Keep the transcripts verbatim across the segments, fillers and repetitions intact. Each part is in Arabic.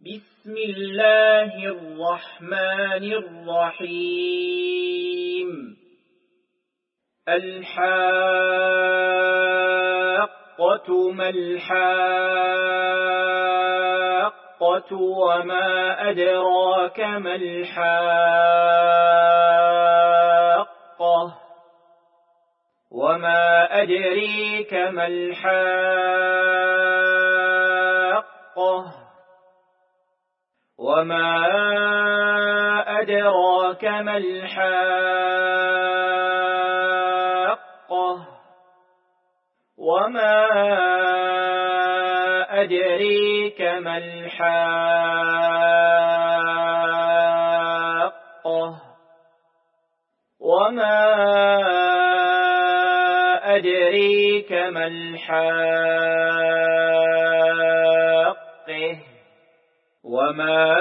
بسم الله الرحمن الرحيم الحاقة ما الحاقة وما أدراك ما الحاقة وما أدريك ما الحاقة وما أدراك ما الحاقة وما أدريك ما الحاقة وما أدريك ما الحاقة وما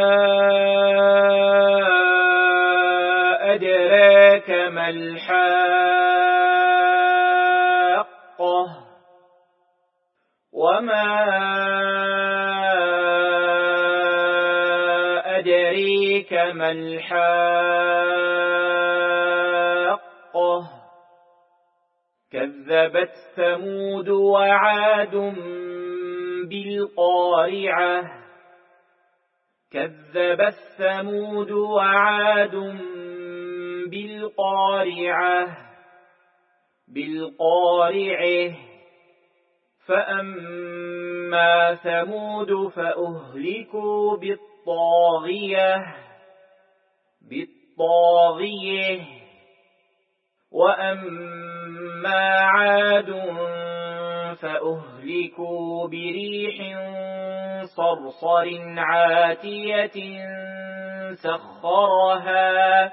أدراك ما الحاقة وما أدريك ما الحاقة كذبت ثمود وعاد بالقارعة كذبت ثمود وعاد بالقارعة بالقارعة فأما ثمود فأهلكوا بالطاغية بالطاغية وأما عاد فأهلكوا بريح صرصر عاتية سخرها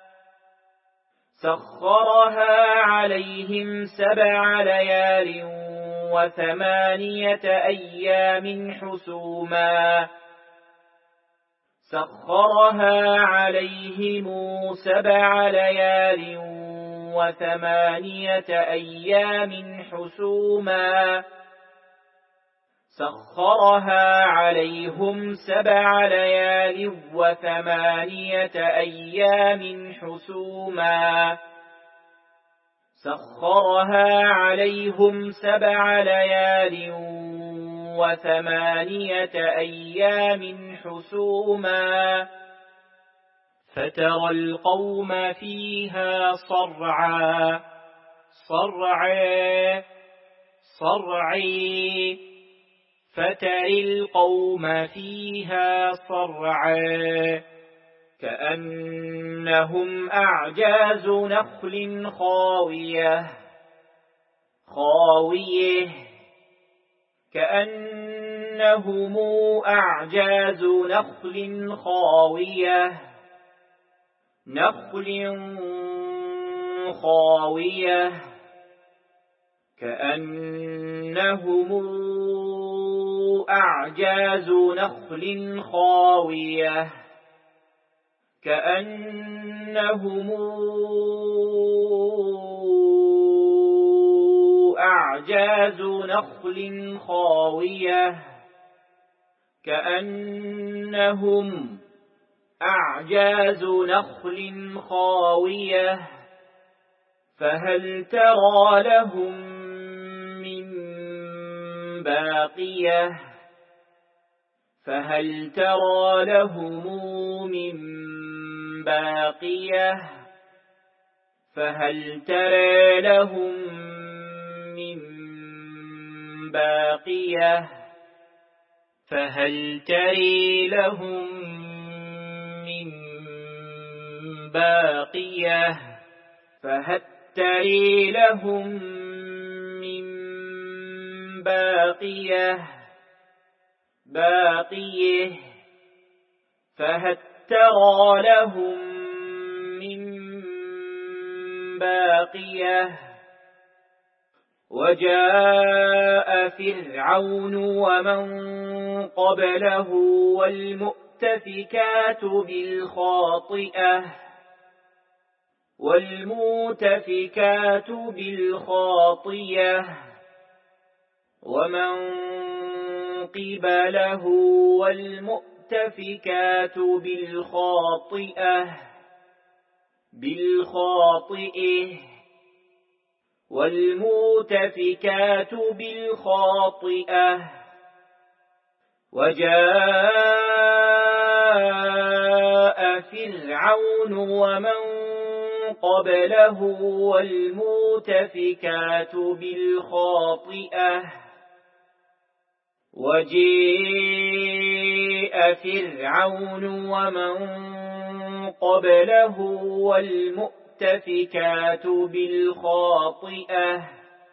سخرها عليهم سبع ليال وثمانية أيام حسوما سخرها عليهم سبع ليال وثمانية أيام حسوما سخرها عليهم سبع ليال وثمانية أيام حسوما سخرها عليهم سبع ليال وثمانية أيام حسوما فترى القوم فيها صرعا صرعا صرعي فترى القوم فيها صرعا كأنهم أعجاز نخل خاوية خاوية كأنهم أعجاز نخل خاوية نخل خاوية كأنهم أعجاز نخل خاوية كأنهم أعجاز نخل خاوية كأنهم أعجاز نخل خاوية فهل ترى لهم من باقية فهل ترى لهم من باقية فهل ترى لهم من باقية فهل ترى لهم من باقية فهل ترى لهم من باقية باقية فهل ترى لهم من باقية وجاء فرعون ومن قبله والمؤتفكات بالخاطئة والمؤتفكات بالخاطئة ومن قبله والمؤتفكات بالخاطئة بالخاطئة والمؤتفكات بالخاطئة وجاء فرعون ومن قبله والمؤتفكات بالخاطئة وجاء فرعون ومن قبله والمؤتفكات بالخاطئة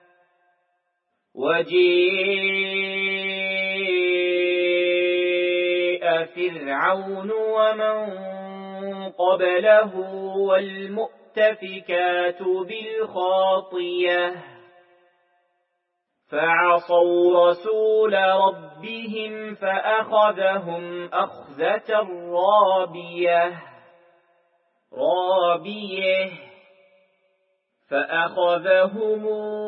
وجاء فرعون ومن قبله والمؤتفكات بالخاطئة فعصوا رسول ربهم فأخذهم أخذة رابية رابية فأخذهم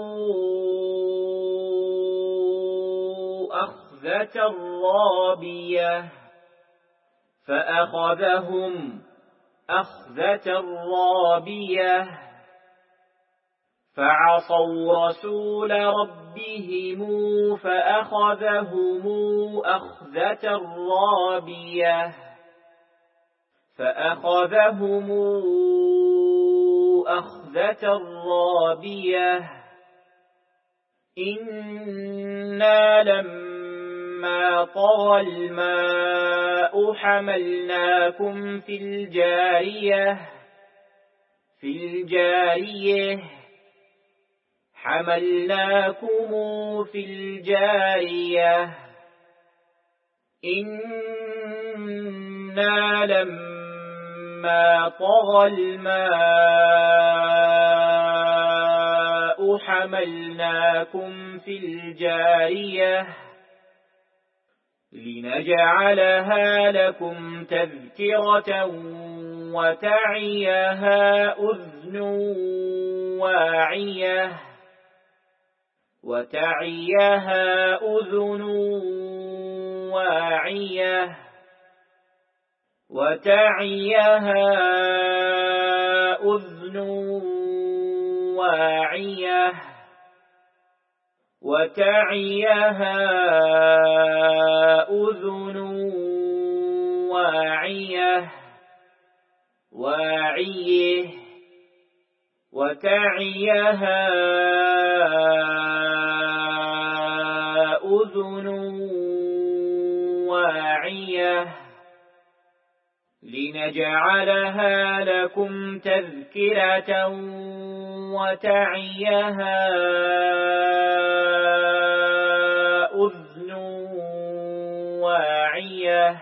أخذة رابية فأخذهم أخذة رابية فعصوا رسول ربهم فأخذهم أخذة رابية فأخذهم أخذة رابية إنا لما طغى الماء حملناكم في الجارية في الجارية حملناكم في الجارية إنا لما طغى الماء حملناكم في الجارية لنجعلها لكم تذكرة وتعيها أذن واعية وتعيها أذن واعية وتعيها أذن واعية وتعيها أذن واعية واعية وتعيها أذن واعية لنجعلها لكم تذكرة وتعيها أذن واعية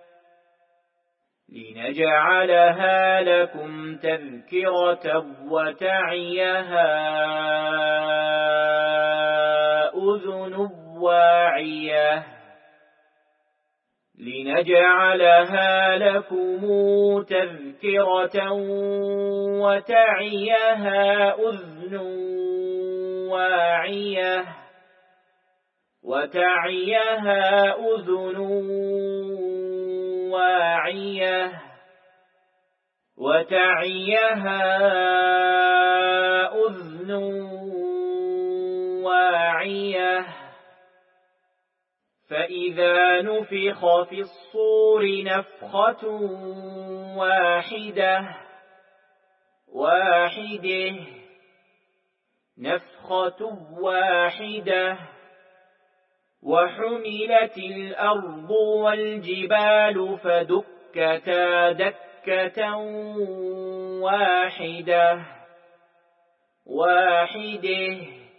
لنجعلها لكم تذكرة وتعيها أذن واعية لنجعلها لكم تذكرة وتعيها أذن واعية وتعيها أذن واعية وتعيها أذن واعية فإذا نفخ في الصور نفخة واحدة واحدة نفخة واحدة وحملت الأرض والجبال فدكتا دكة واحدة واحدة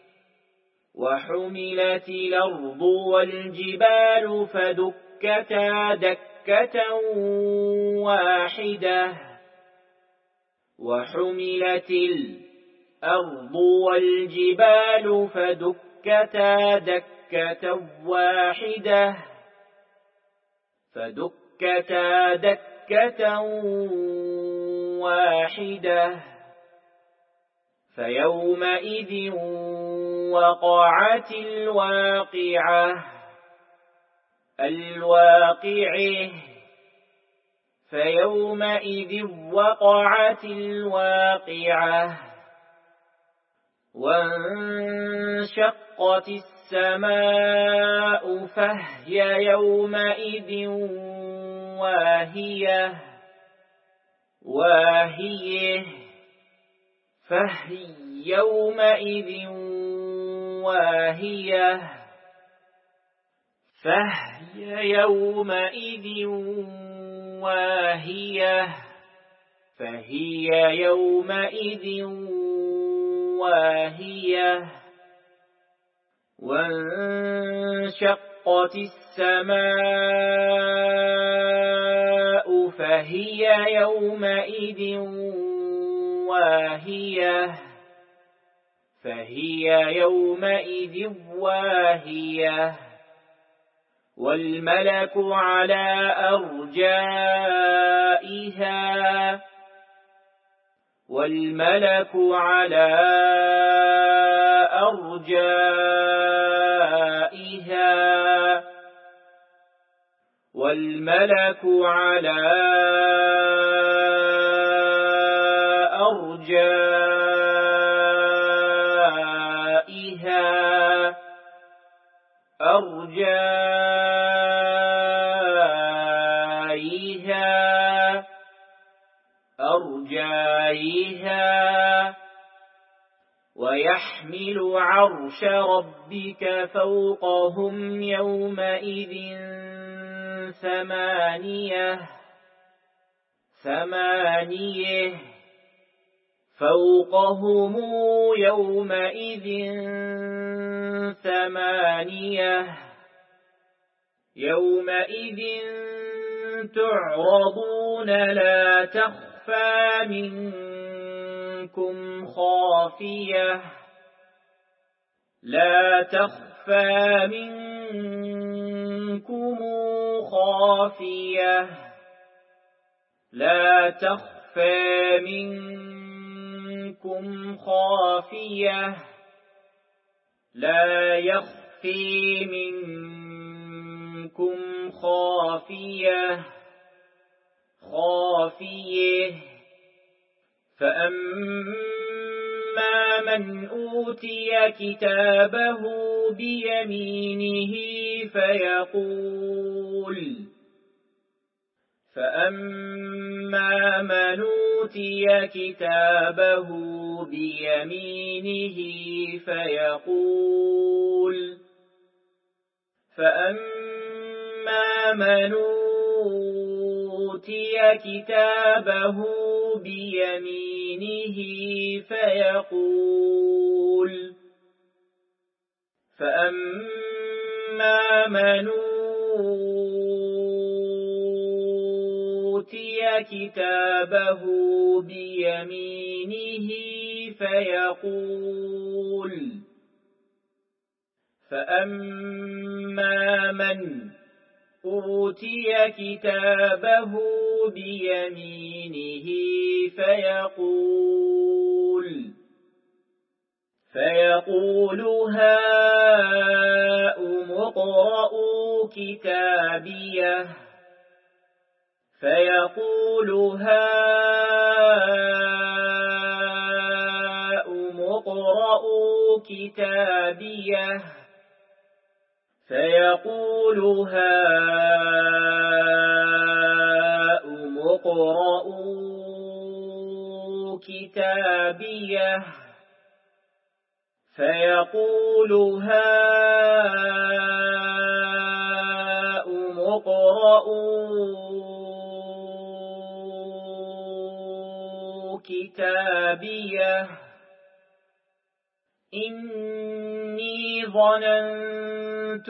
وحملت الأرض والجبال فدكتا دكة واحدة وحملت الأرض والجبال فدكتا دكة واحدة فدكتا دكة واحدة فيومئذ وقعت الواقعة الواقعة فيومئذ وقعت الواقعة وانشقت السماء فهي يومئذ واهية واهية فهي يومئذ واهية فهي يومئذ واهية فهي يومئذ واهية وانشقت السماء فهي يومئذ واهية فهي يومئذ واهية والملك على أرجائها والملك على أرجائها والملك على أرجائها أرجائها أرجائها ويحمل عرش ربك فوقهم يومئذ ثمانية ثمانية فوقهم يومئذ ثمانية يومئذ تعرضون لا تخفى منكم خافية لا تخفى منكم خافية لا تخفى منكم خافية لا يخفي منكم خافية خافية فأما من أوتي كتابه بيمينه فيقول فأما من أوتي كتابه بيمينه فيقول فأما من أوتي كتابه بيمينه فيقول فأما من أوتي كتابه بيمينه فيقول فأما من أوتي كتابه بيمينه فيقول فيقول هاؤم اقرءوا كتابيه فيقول هاؤم اقرءوا كتابيه فيقول هاؤم اقرءوا كتابيه فيقول هاؤم اقرءوا كتابيه إني ظننت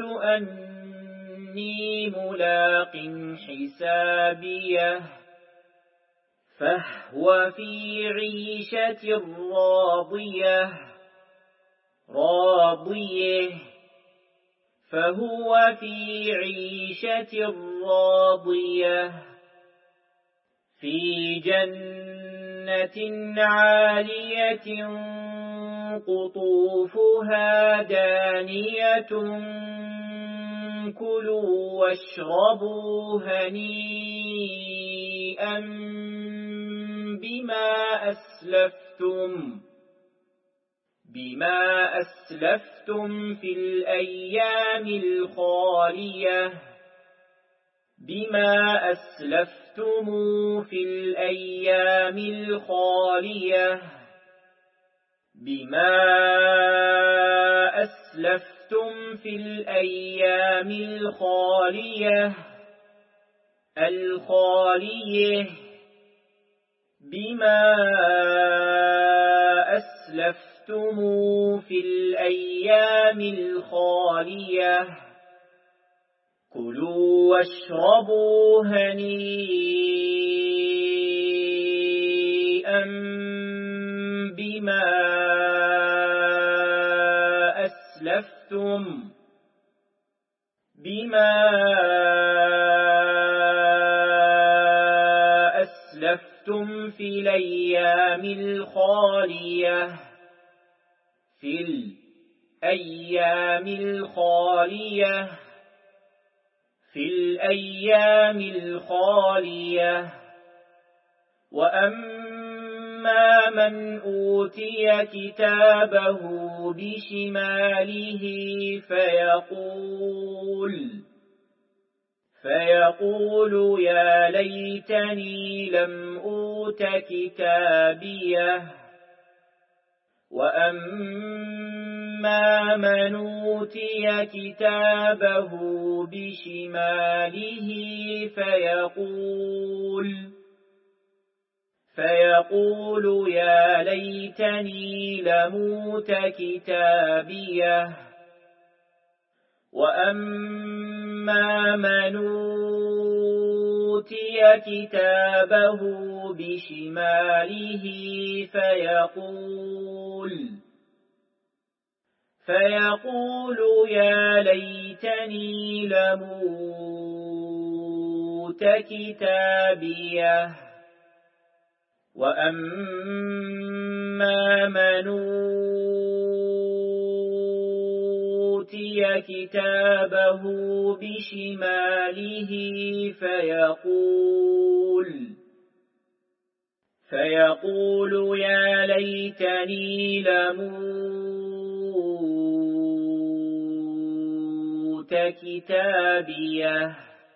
أني ملاق حسابيه فهو في عيشة راضية راضية فهو في عيشة راضية في جنة عالية قطوفها دانية كلوا واشربوا هنيئا بما أسلفتم بما أسلفتم في الأيام الخالية بما أسلفتم في الأيام الخالية بما أسلفتم في الأيام الخالية الخالية بما أسلفتم في الأيام الخالية كلوا واشربوا هنيئا بما أسلفتم بما أسلفتم في الأيام الخالية في الأيام الخالية في الأيام الخالية وأما من أوتي كتابه بشماله فيقول فيقول يا ليتني لم أوت كتابيه وأما من أوتي كتابه بشماله فيقول فيقول يا ليتني لموت كتابيه وأما من أوتي كتابه بشماله فيقول فيقول يا ليتني لموت كتابيه وأما من أوتي كتابه بشماله فيقول فيقول يا ليتني لموت كتابيه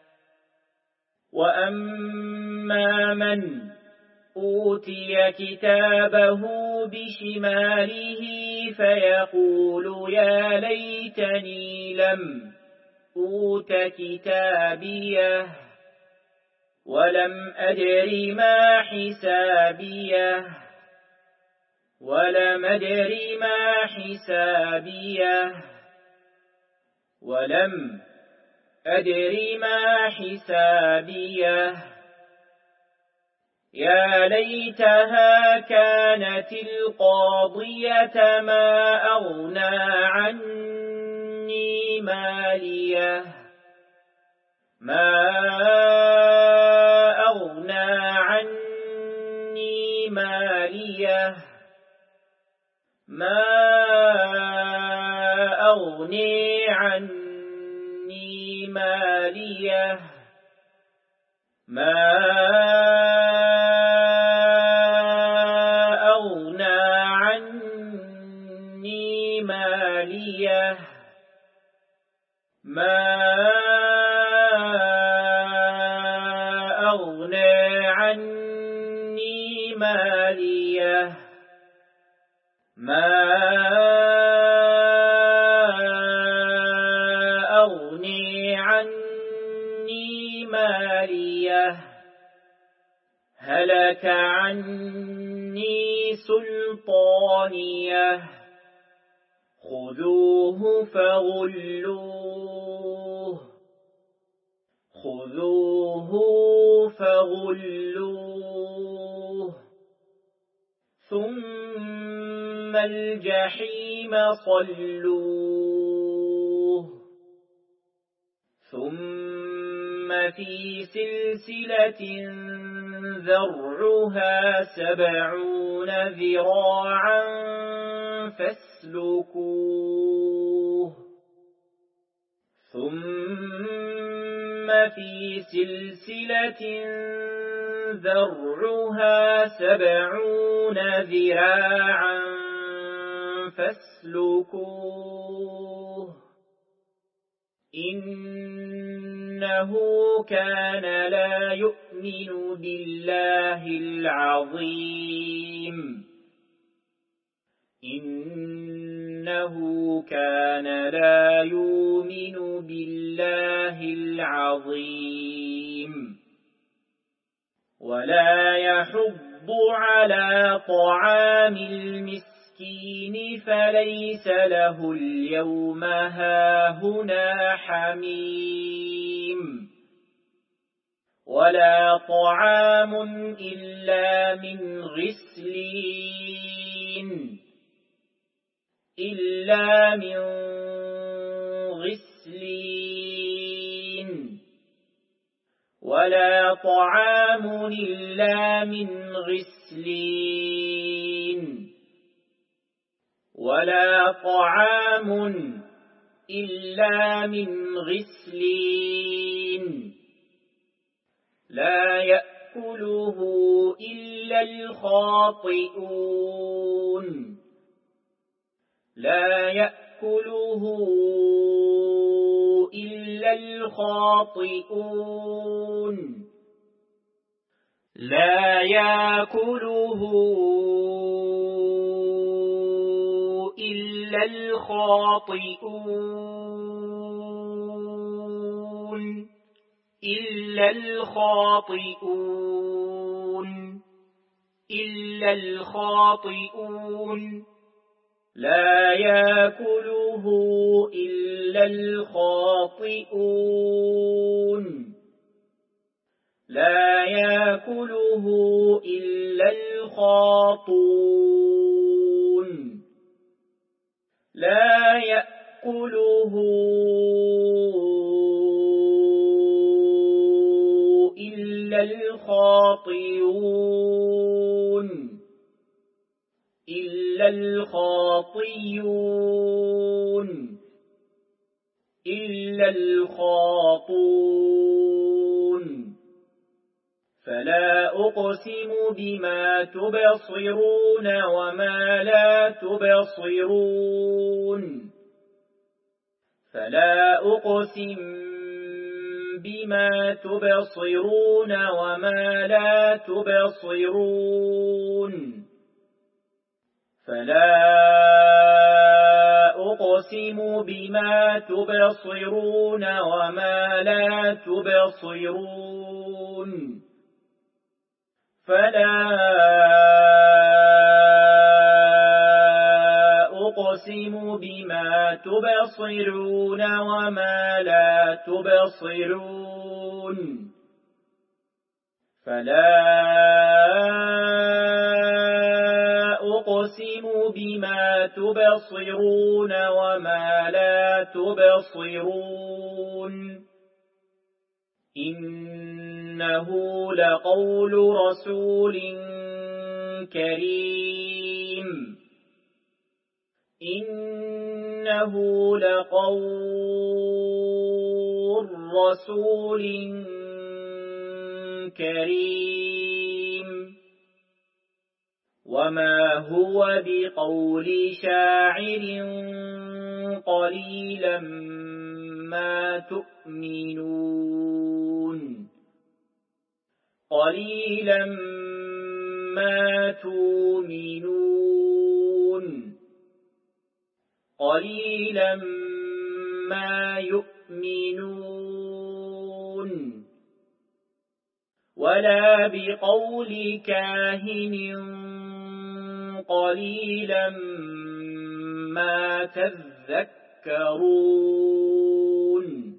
وأما من أوتي كتابه بشماله فيقول يا ليتني لم أوت كتابيه ولم أدر ما حسابيه ولم أدر ما حسابيه ولم أدر ما حسابيه يا ليتها كانت القاضية ما أغنى عني ماليه ما أغنى عني ماليه ما أغني عني ماليه ما أغنى عني ماليه ما أغنى عني ماليه ما أغني عني ماليه هلك عني سلطانيه خذوه فغلوه خذوه فغلوه ثم الجحيم صلوه ثم في سلسلة ذرعها سبعون ذراعا فاسلكوه ثم في سلسلة ذرعها سبعون ذراعا فاسلكوه إنه كان لا يؤمن بالله العظيم إنه كان لا يؤمن بالله العظيم ولا يحض على طعام المسكين فليس له اليوم هاهنا حميم ولا طعام إلا من غسلين إلا من غسلين ولا طعام إلا من غسلين ولا طعام إلا من غسلين لا يأكله إلا الخاطئون لا يأكله إلا الخاطئون لا يأكله إلا الخاطئون إلا الخاطئون إلا الخاطئون لا يأكله إلا الخاطئون لا يأكله إلا الخاطئون لا يأكله إلا الخاطئون إلا الخاطئون إلا الخاطئون فلا أقسم بما تبصرون وما لا تبصرون فلا أقسم بما تبصرون وما لا تبصرون فلا أقسم بما تبصرون وما لا تبصرون فلا أقسم بما تبصرون وما لا تبصرون فلا أقسم بما تبصرون وما لا تبصرون إنه لقول رسول كريم إنه لقول رسول كريم وما هو بقول شاعر قليلا ما تؤمنون قليلا ما تؤمنون قليلا ما يؤمنون ولا بقول كاهن قليلا ما تذكرون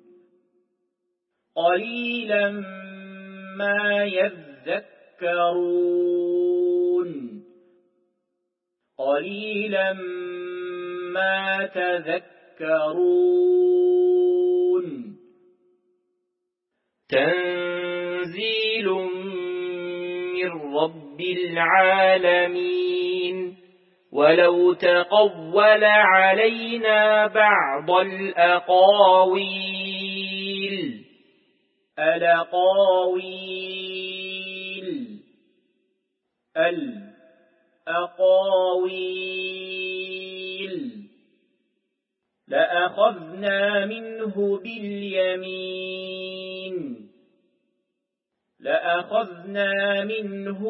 قليلا ما يذكرون قليلا ما تذكرون تنزيل من رب العالمين ولو تقول علينا بعض الأقاويل الأقاويل الأقاويل لأخذنا منه باليمين لأخذنا منه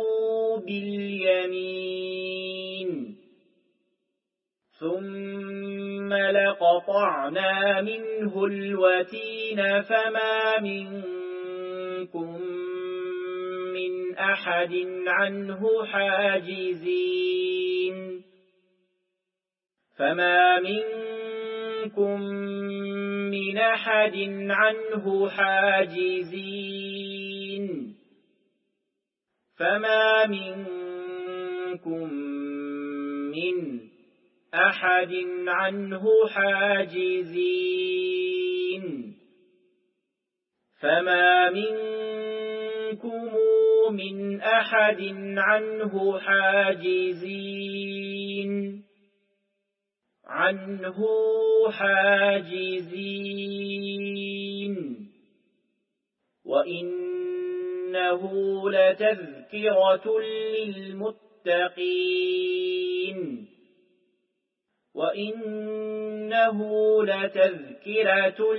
باليمين ثم لقطعنا منه الوتين فما منكم من أحد عنه حاجزين فما منكم من أحد عنه حاجزين فما منكم من أحد عنه حاجزين فما منكم من أحد عنه حاجزين عنه حاجزين وإنه لتذكرة للمتقين وإنه لتذكرة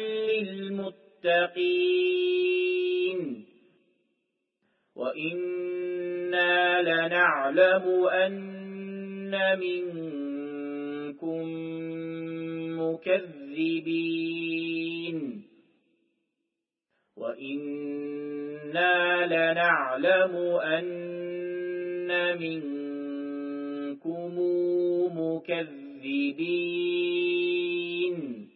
للمتقين وإنا لنعلم أن منكم مكذبين وإنا لنعلم أن منكم مكذبين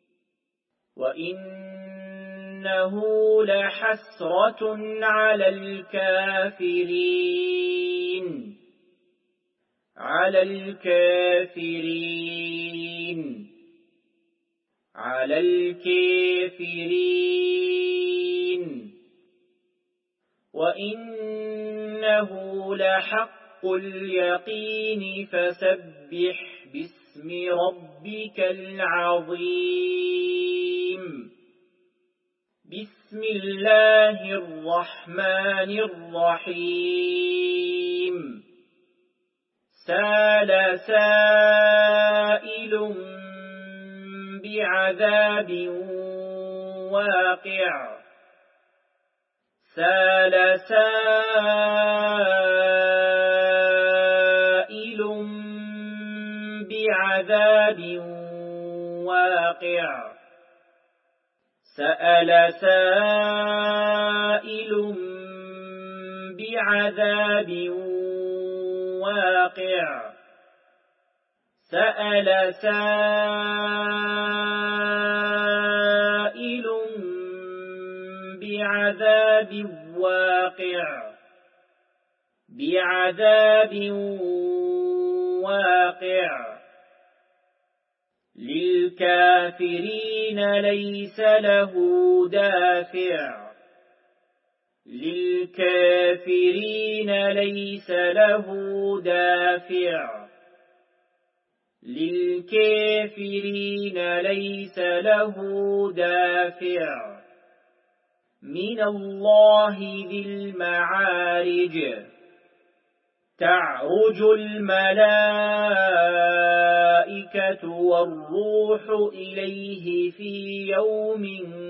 وإنه لحسرة على الكافرين على الكافرين على الكافرين وإنه لحق اليقين فسبح باسم ربك العظيم بسم الله الرحمن الرحيم سال سائل بعذاب واقع سال سائل بعذاب واقع سأل سائل بعذاب واقع سأل سائل بعذاب واقع بعذاب واقع للكافرين ليس له دافع للكافرين ليس له دافع للكافرين ليس له دافع من الله ذي المعارج تعرج الملائكة والروح إليه في يوم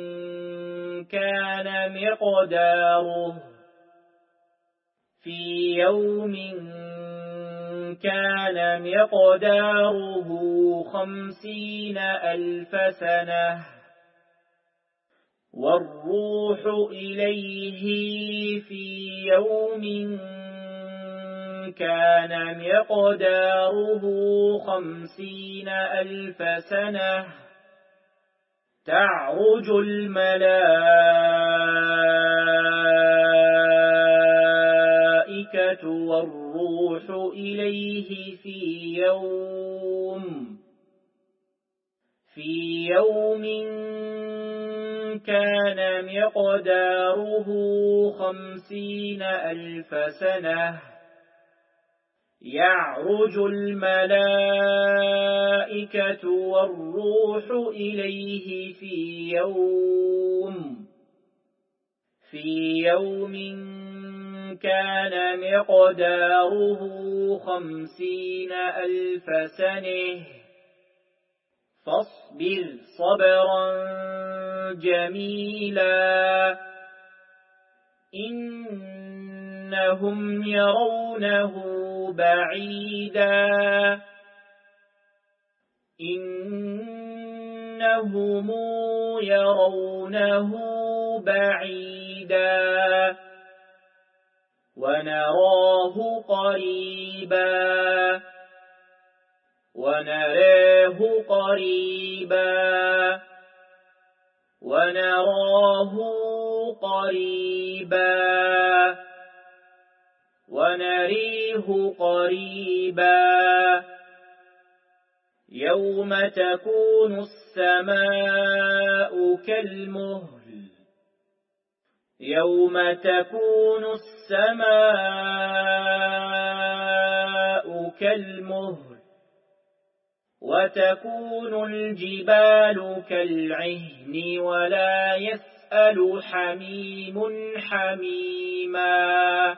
كان مقداره في يوم كان مقداره خمسين ألف سنة والروح إليه في يوم كان مقداره خمسين ألف سنة تعرج الملائكة والروح إليه في يوم في يوم كان مقداره خمسين ألف سنة يعرج الملائكة والروح إليه في يوم في يوم كان مقداره خمسين ألف سنة فاصبر صبرا جميلا إنهم يرونه بعيدا إنهم يرونه بعيدا ونراه قريبا ونراه قريبا ونراه قريبا ونريه قريبا يوم تكون السماء كالمهل يوم تكون السماء كالمهل وتكون الجبال كالعهن ولا يسأل حميم حميما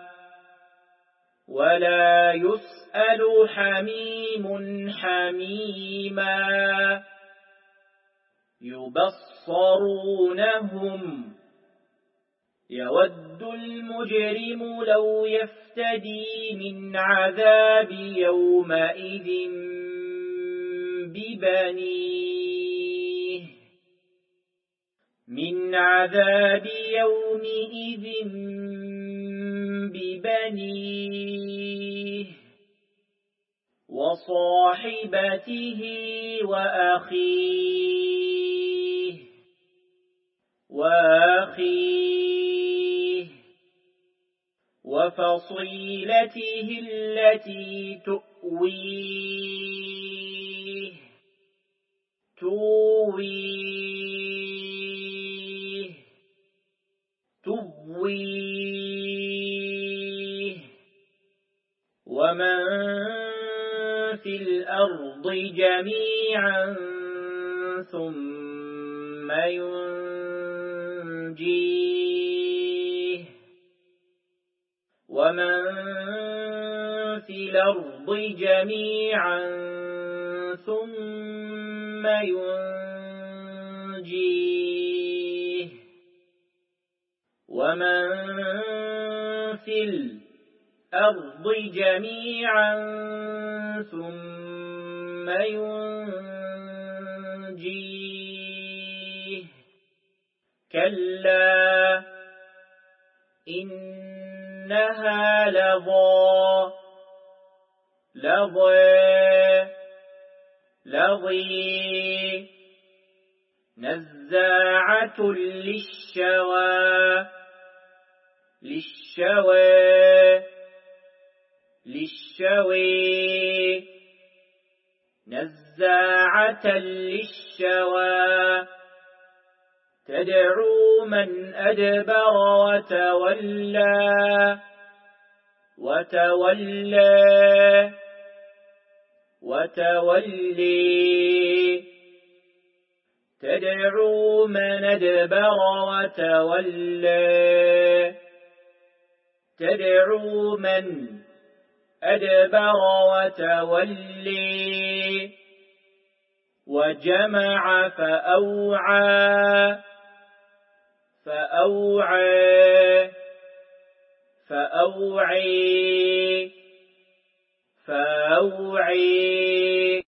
ولا يسأل حميم حميما يبصرونهم يود المجرم لو يفتدي من عذاب يومئذ ببنيه من عذاب يومئذ ببنيه وصاحبته وأخيه وأخيه وفصيلته التي تؤويه تويه تؤويه ومن في الأرض جميعا ثم ينجيه ومن في الأرض جميعا ثم ينجيه ومن في الأرض جميعا ثم ينجيه كلا إنها لظى لظى لظي نزاعة للشوى للشوى للشوى نزاعة للشوى تدعو من أدبر وتولى وتولى وتولي تدعو من أدبر وتولى تدعو من أدبر وتولي وجمع فأوعى فأوعى فأوعي فأوعي